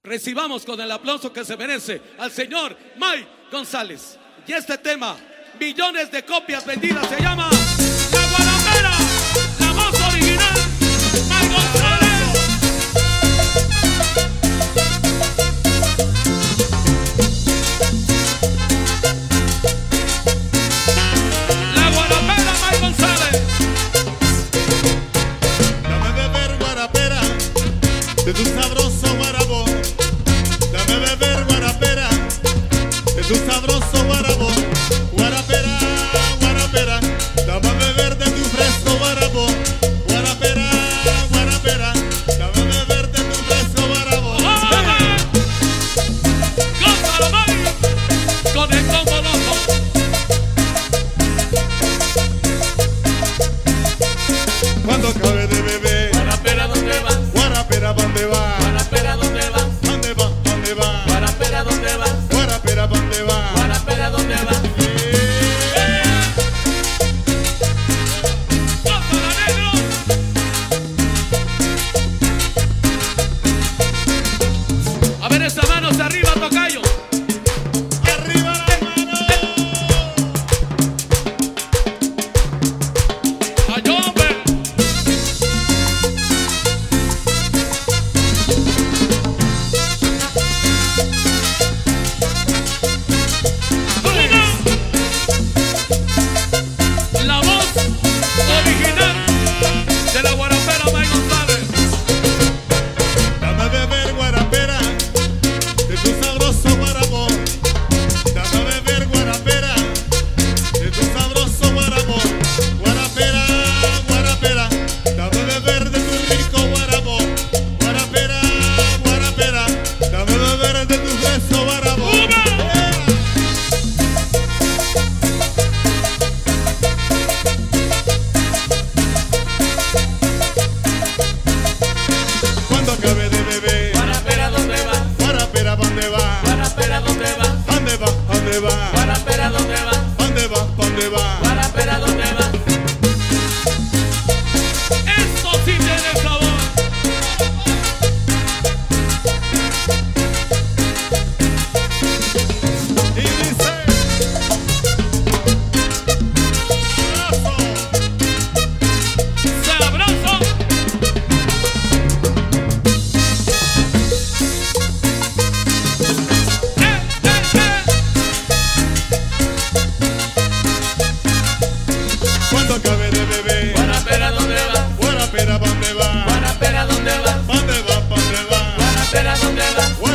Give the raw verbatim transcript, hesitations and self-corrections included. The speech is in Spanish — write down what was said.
Recibamos con el aplauso que se merece al señor Mike González. Y este tema, millones de copias vendidas, se llama La Guarapera, la voz original, Mike González. La Guarapera, Mike González. Dame beber guarapera de tu sabroso guarabo. Dame beber guarapera de tu sabroso guarabo. Guarapera, guarapera, dame beber de tu fresco guarabo. Guarapera, guarapera, dame beber de tu fresco guarabo. ¡Gózalo, Mike! Con el combo loco. Cuando acabe de beber, Guarapera, ¿dónde vas? guarapera, ¿dónde va? Guarapera, ¿dónde vas? ¿Dónde va? ¿Dónde va? Guarapera, ¿dónde vas? Guarapera, ¿dónde va? Guarapera, ¿dónde vas? ¡Gózala, negro! A ver esas manos arriba, tocayo. ¡Arriba las manos! ¡Ay, hombre! La voz original de la Guarapera, Mike González. Dame beber guarapera de tu sabroso guarabo. Dame beber guarapera de tu sabroso guarabo. Guarapera, guarapera, dame beber de tu rico guarabo. Guarapera, guarapera, dame beber de tu fresco guarabo. Cuando acabe de beber, Guarapera, ¿dónde vas? guarapera, ¿dónde va? Guarapera, ¿dónde vas? ¿Dónde va? ¿Dónde va? Guarapera, ¿dónde vas? ¿Dónde va? ¿Dónde va? Guarapera, ¿dónde vas? Esto sí tiene sabor. Y dice ¡Sabroso! ¡Eh, eh, eh! cuando acabe de beber, Guarapera, ¿dónde vas? guarapera, ¿dónde va? Guarapera, ¿dónde vas? ¿Dónde va? ¿Dónde va? Guarapera, ¿dónde vas?